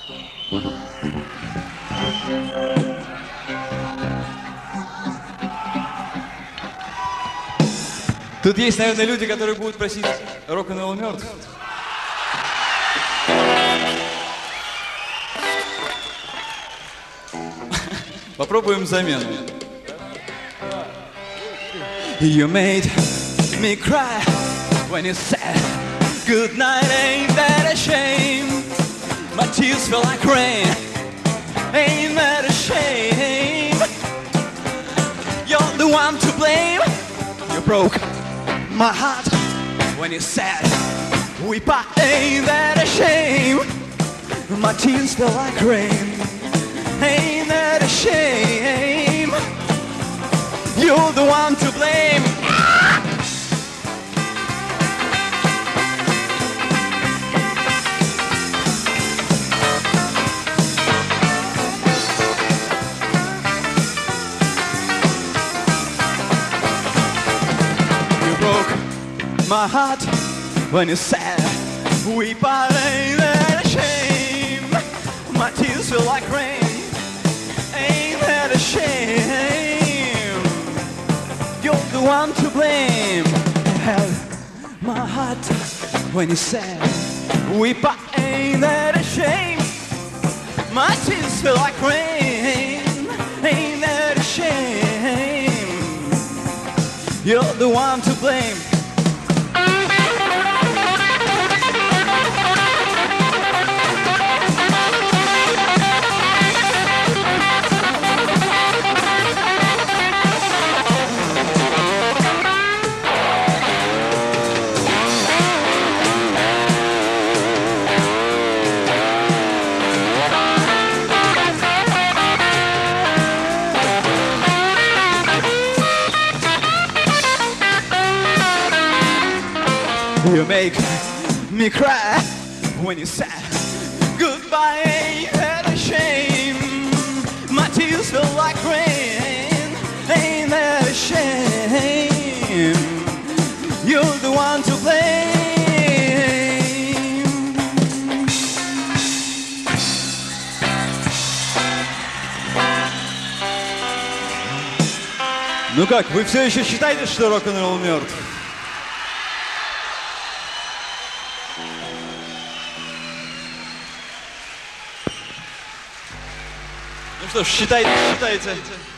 Тут есть, наверное, люди, которые будут просить рок-н-ролл мертв. Попробуем замену. You made me cry when you said good night, ain't that a shame? My tears feel like rain, ain't that a shame? You're the one to blame. You broke my heart when you said we part, ain't that a shame? My tears feel like rain, ain't that a shame? You're the one to blame. You broke my heart when you said we part, ain't that a shame? My tears feel like rain, ain't that a shame? You're the one to blame. You held my heart when you said we part, ain't that a shame? My tears feel like rain, ain't that a shame? You're the one to blame. You make me cry when you said goodbye, ain't that a shame? My tears feel like rain, ain't that a shame? You're the one to blame. Ну как, вы все еще считаете, что рок-н-ролл мертв? Ну что ж, считайте.